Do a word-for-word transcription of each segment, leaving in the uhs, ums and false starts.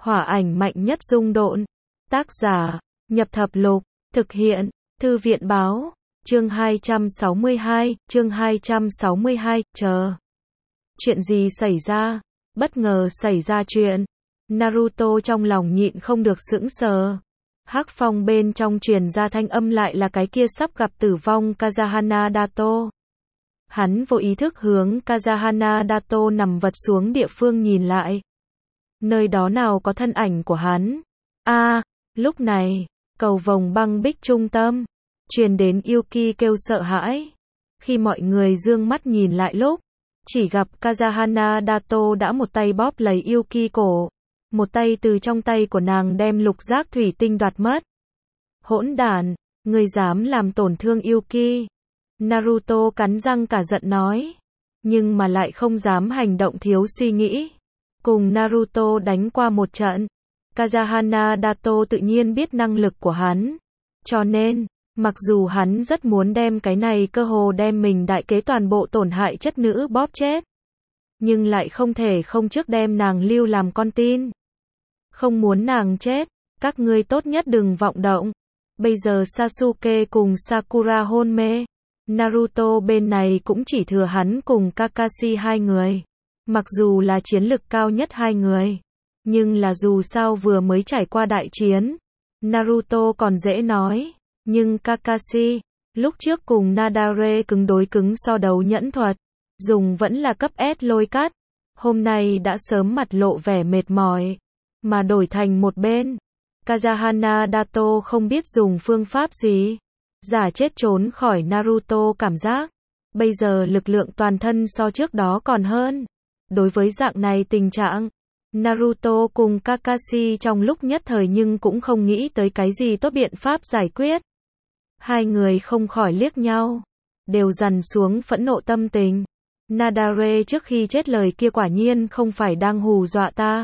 Hỏa ảnh mạnh nhất dung độn. Tác giả, Nhập Thập Lục, thực hiện, Thư viện báo, chương hai trăm sáu mươi hai, chương hai trăm sáu mươi hai, chờ. Chuyện gì xảy ra? Bất ngờ xảy ra chuyện. Naruto trong lòng nhịn không được sững sờ. Hắc phong bên trong truyền ra thanh âm lại là cái kia sắp gặp tử vong Kazahana Dato. Hắn vô ý thức hướng Kazahana Dato nằm vật xuống địa phương nhìn lại. Nơi đó nào có thân ảnh của hắn. A, à, lúc này, cầu vồng băng bích trung tâm, truyền đến Yuki kêu sợ hãi. Khi mọi người dương mắt nhìn lại lúc, chỉ gặp Kazahana Dato đã một tay bóp lấy Yuki cổ, một tay từ trong tay của nàng đem lục giác thủy tinh đoạt mất. Hỗn đản, ngươi dám làm tổn thương Yuki. Naruto cắn răng cả giận nói, nhưng mà lại không dám hành động thiếu suy nghĩ. Cùng Naruto đánh qua một trận, Kazahana Dato tự nhiên biết năng lực của hắn. Cho nên, mặc dù hắn rất muốn đem cái này cơ hồ đem mình đại kế toàn bộ tổn hại chất nữ bóp chết, nhưng lại không thể không trước đem nàng lưu làm con tin. Không muốn nàng chết, các ngươi tốt nhất đừng vọng động. Bây giờ Sasuke cùng Sakura hôn mê, Naruto bên này cũng chỉ thừa hắn cùng Kakashi hai người. Mặc dù là chiến lực cao nhất hai người, nhưng là dù sao vừa mới trải qua đại chiến, Naruto còn dễ nói, nhưng Kakashi, lúc trước cùng Nadare cứng đối cứng so đấu nhẫn thuật, dùng vẫn là cấp S lôi cắt, hôm nay đã sớm mặt lộ vẻ mệt mỏi, mà đổi thành một bên. Kazahana Dato không biết dùng phương pháp gì, giả chết trốn khỏi Naruto cảm giác, bây giờ lực lượng toàn thân so trước đó còn hơn. Đối với dạng này tình trạng, Naruto cùng Kakashi trong lúc nhất thời nhưng cũng không nghĩ tới cái gì tốt biện pháp giải quyết. Hai người không khỏi liếc nhau, đều dằn xuống phẫn nộ tâm tình. Nadare trước khi chết lời kia quả nhiên không phải đang hù dọa ta.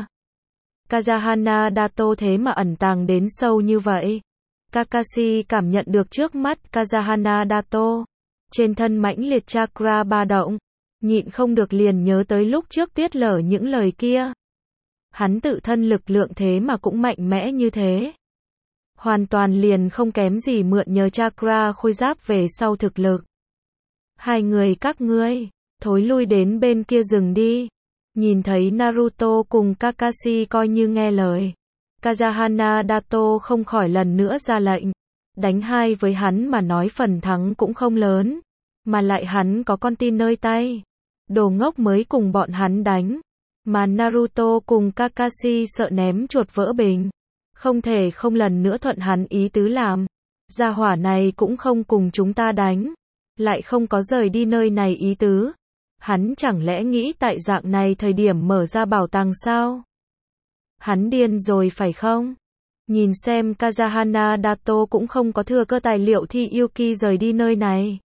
Kazahana Dato thế mà ẩn tàng đến sâu như vậy. Kakashi cảm nhận được trước mắt Kazahana Dato, trên thân mãnh liệt chakra ba động, nhịn không được liền nhớ tới lúc trước Tuyết Lở những lời kia. Hắn tự thân lực lượng thế mà cũng mạnh mẽ như thế. Hoàn toàn liền không kém gì mượn nhờ chakra khôi giáp về sau thực lực. Hai người các ngươi, thối lui đến bên kia rừng đi. Nhìn thấy Naruto cùng Kakashi coi như nghe lời, Kazahana Dato không khỏi lần nữa ra lệnh. Đánh hai với hắn mà nói phần thắng cũng không lớn, mà lại hắn có con tin nơi tay. Đồ ngốc mới cùng bọn hắn đánh, mà Naruto cùng Kakashi sợ ném chuột vỡ bình, không thể không lần nữa thuận hắn ý tứ làm. Gia hỏa này cũng không cùng chúng ta đánh, lại không có rời đi nơi này ý tứ. Hắn chẳng lẽ nghĩ tại dạng này thời điểm mở ra bảo tàng sao? Hắn điên rồi phải không? Nhìn xem Kazahana Dato cũng không có thừa cơ tài liệu thì Yuki rời đi nơi này.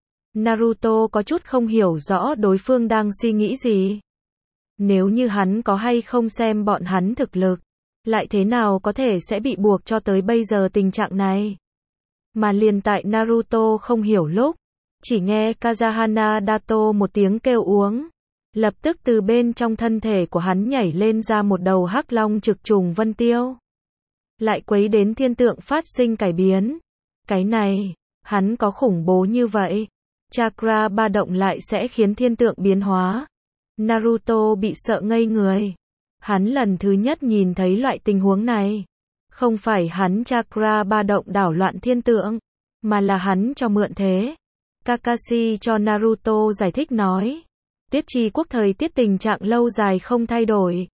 Naruto có chút không hiểu rõ đối phương đang suy nghĩ gì. Nếu như hắn có hay không xem bọn hắn thực lực, lại thế nào có thể sẽ bị buộc cho tới bây giờ tình trạng này. Mà liền tại Naruto không hiểu lúc, chỉ nghe Kazahana Dato một tiếng kêu uống, lập tức từ bên trong thân thể của hắn nhảy lên ra một đầu hắc long trực trùng vân tiêu. Lại quấy đến thiên tượng phát sinh cải biến. Cái này, hắn có khủng bố như vậy? Chakra ba động lại sẽ khiến thiên tượng biến hóa. Naruto bị sợ ngây người. Hắn lần thứ nhất nhìn thấy loại tình huống này. Không phải hắn chakra ba động đảo loạn thiên tượng, mà là hắn cho mượn thế. Kakashi cho Naruto giải thích nói. Tiết chi quốc thời tiết tình trạng lâu dài không thay đổi.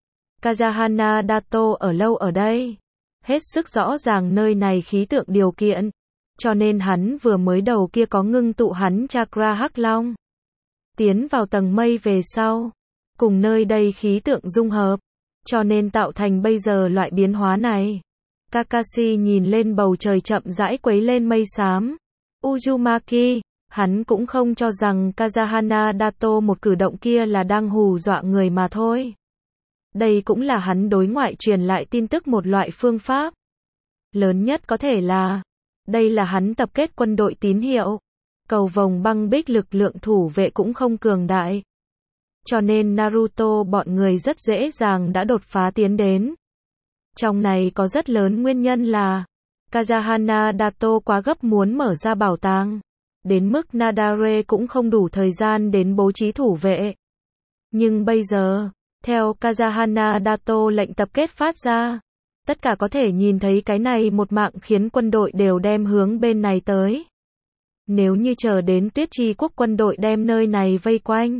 Kazahana Dato ở lâu ở đây. Hết sức rõ ràng nơi này khí tượng điều kiện. Cho nên hắn vừa mới đầu kia có ngưng tụ hắn chakra hắc long. Tiến vào tầng mây về sau, cùng nơi đây khí tượng dung hợp, cho nên tạo thành bây giờ loại biến hóa này. Kakashi nhìn lên bầu trời chậm rãi quấy lên mây xám. Uzumaki, hắn cũng không cho rằng Kazahana Dato một cử động kia là đang hù dọa người mà thôi. Đây cũng là hắn đối ngoại truyền lại tin tức một loại phương pháp. Lớn nhất có thể là, đây là hắn tập kết quân đội tín hiệu. Cầu vồng băng bích lực lượng thủ vệ cũng không cường đại. Cho nên Naruto bọn người rất dễ dàng đã đột phá tiến đến. Trong này có rất lớn nguyên nhân là Kazahana Dato quá gấp muốn mở ra bảo tàng, đến mức Nadare cũng không đủ thời gian đến bố trí thủ vệ. Nhưng bây giờ, theo Kazahana Dato lệnh tập kết phát ra, tất cả có thể nhìn thấy cái này một mạng khiến quân đội đều đem hướng bên này tới. Nếu như chờ đến Tuyết Chi Quốc quân đội đem nơi này vây quanh,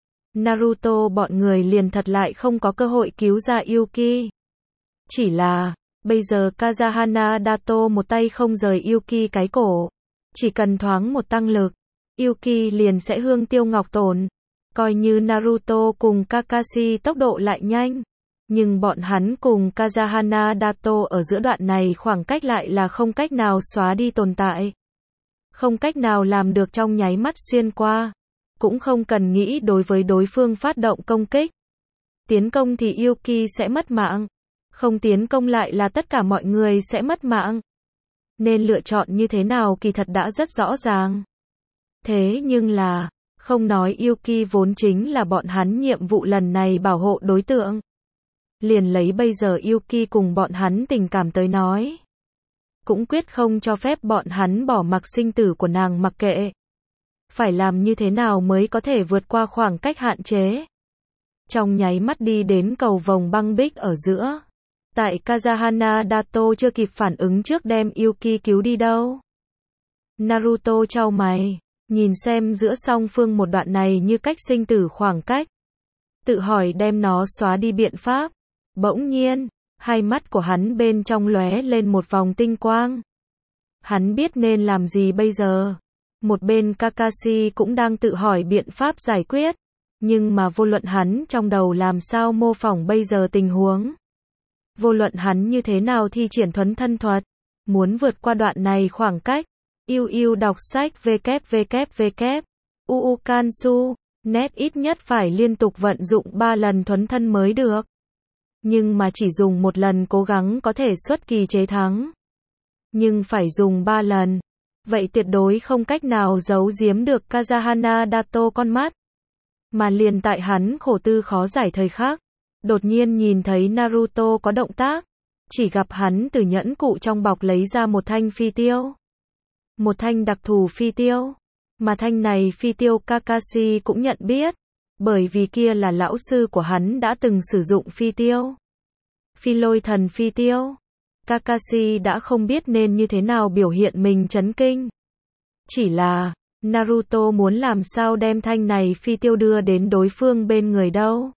Naruto bọn người liền thật lại không có cơ hội cứu ra Yuki. Chỉ là, bây giờ Kazahana Dato một tay không rời Yuki cái cổ. Chỉ cần thoáng một tăng lực, Yuki liền sẽ hương tiêu ngọc tổn. Coi như Naruto cùng Kakashi tốc độ lại nhanh, nhưng bọn hắn cùng Kazahana Dato ở giữa đoạn này khoảng cách lại là không cách nào xóa đi tồn tại. Không cách nào làm được trong nháy mắt xuyên qua. Cũng không cần nghĩ đối với đối phương phát động công kích. Tiến công thì Yuki sẽ mất mạng. Không tiến công lại là tất cả mọi người sẽ mất mạng. Nên lựa chọn như thế nào kỳ thật đã rất rõ ràng. Thế nhưng là, không nói Yuki vốn chính là bọn hắn nhiệm vụ lần này bảo hộ đối tượng. Liền lấy bây giờ Yuki cùng bọn hắn tình cảm tới nói. Cũng quyết không cho phép bọn hắn bỏ mặc sinh tử của nàng mặc kệ. Phải làm như thế nào mới có thể vượt qua khoảng cách hạn chế. Trong nháy mắt đi đến cầu vòng băng bích ở giữa. Tại Kazahana Dato chưa kịp phản ứng trước đem Yuki cứu đi đâu. Naruto chau mày, nhìn xem giữa song phương một đoạn này như cách sinh tử khoảng cách. Tự hỏi đem nó xóa đi biện pháp. Bỗng nhiên, hai mắt của hắn bên trong lóe lên một vòng tinh quang. Hắn biết nên làm gì bây giờ. Một bên Kakashi cũng đang tự hỏi biện pháp giải quyết. Nhưng mà vô luận hắn trong đầu làm sao mô phỏng bây giờ tình huống. Vô luận hắn như thế nào thi triển thuấn thân thuật. Muốn vượt qua đoạn này khoảng cách. Yêu yêu đọc sách www. Uukansu. Net ít nhất phải liên tục vận dụng ba lần thuấn thân mới được. Nhưng mà chỉ dùng một lần cố gắng có thể xuất kỳ chế thắng. Nhưng phải dùng ba lần. Vậy tuyệt đối không cách nào giấu giếm được Kazahana Dato con mắt. Mà liền tại hắn khổ tư khó giải thời khắc. Đột nhiên nhìn thấy Naruto có động tác. Chỉ gặp hắn từ nhẫn cụ trong bọc lấy ra một thanh phi tiêu. Một thanh đặc thù phi tiêu. Mà thanh này phi tiêu Kakashi cũng nhận biết. Bởi vì kia là lão sư của hắn đã từng sử dụng phi tiêu. Phi lôi thần phi tiêu. Kakashi đã không biết nên như thế nào biểu hiện mình chấn kinh. Chỉ là, Naruto muốn làm sao đem thanh này phi tiêu đưa đến đối phương bên người đâu.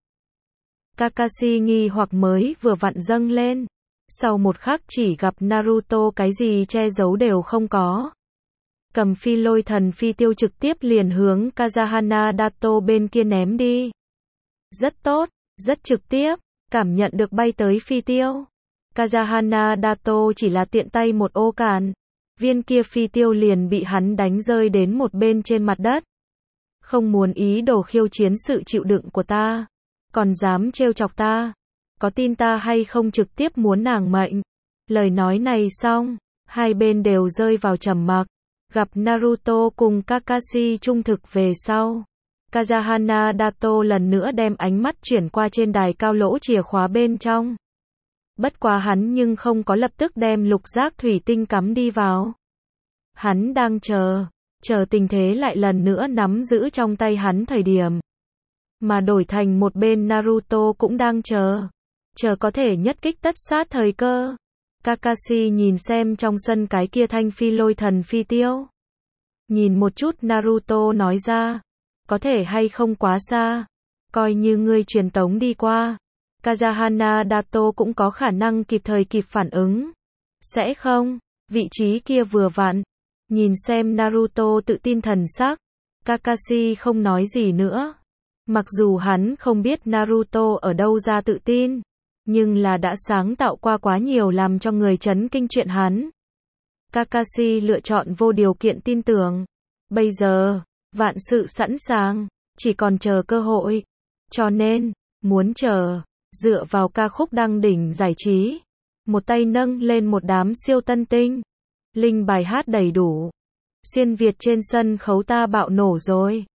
Kakashi nghi hoặc mới vừa vặn dâng lên. Sau một khắc chỉ gặp Naruto cái gì che giấu đều không có. Cầm phi lôi thần phi tiêu trực tiếp liền hướng Kazahana Dato bên kia ném đi. Rất tốt, rất trực tiếp, cảm nhận được bay tới phi tiêu. Kazahana Dato chỉ là tiện tay một ô cản. Viên kia phi tiêu liền bị hắn đánh rơi đến một bên trên mặt đất. Không muốn ý đồ khiêu chiến sự chịu đựng của ta. Còn dám trêu chọc ta. Có tin ta hay không trực tiếp muốn nàng mệnh. Lời nói này xong, hai bên đều rơi vào trầm mặc. Gặp Naruto cùng Kakashi trung thực về sau. Kazahana Dato lần nữa đem ánh mắt chuyển qua trên đài cao lỗ chìa khóa bên trong. Bất quá hắn nhưng không có lập tức đem lục giác thủy tinh cắm đi vào. Hắn đang chờ, chờ tình thế lại lần nữa nắm giữ trong tay hắn thời điểm. Mà đổi thành một bên Naruto cũng đang chờ. Chờ có thể nhất kích tất sát thời cơ. Kakashi nhìn xem trong sân cái kia thanh phi lôi thần phi tiêu. Nhìn một chút Naruto nói ra. Có thể hay không quá xa. Coi như ngươi truyền tống đi qua. Kazahana Dato cũng có khả năng kịp thời kịp phản ứng. Sẽ không, vị trí kia vừa vặn. Nhìn xem Naruto tự tin thần sắc. Kakashi không nói gì nữa. Mặc dù hắn không biết Naruto ở đâu ra tự tin. Nhưng là đã sáng tạo qua quá nhiều làm cho người chấn kinh chuyện hắn. Kakashi lựa chọn vô điều kiện tin tưởng. Bây giờ, vạn sự sẵn sàng, chỉ còn chờ cơ hội. Cho nên, muốn chờ, dựa vào ca khúc đăng đỉnh giải trí. Một tay nâng lên một đám siêu tân tinh. Linh bài hát đầy đủ. Xuyên Việt trên sân khấu ta bạo nổ rồi.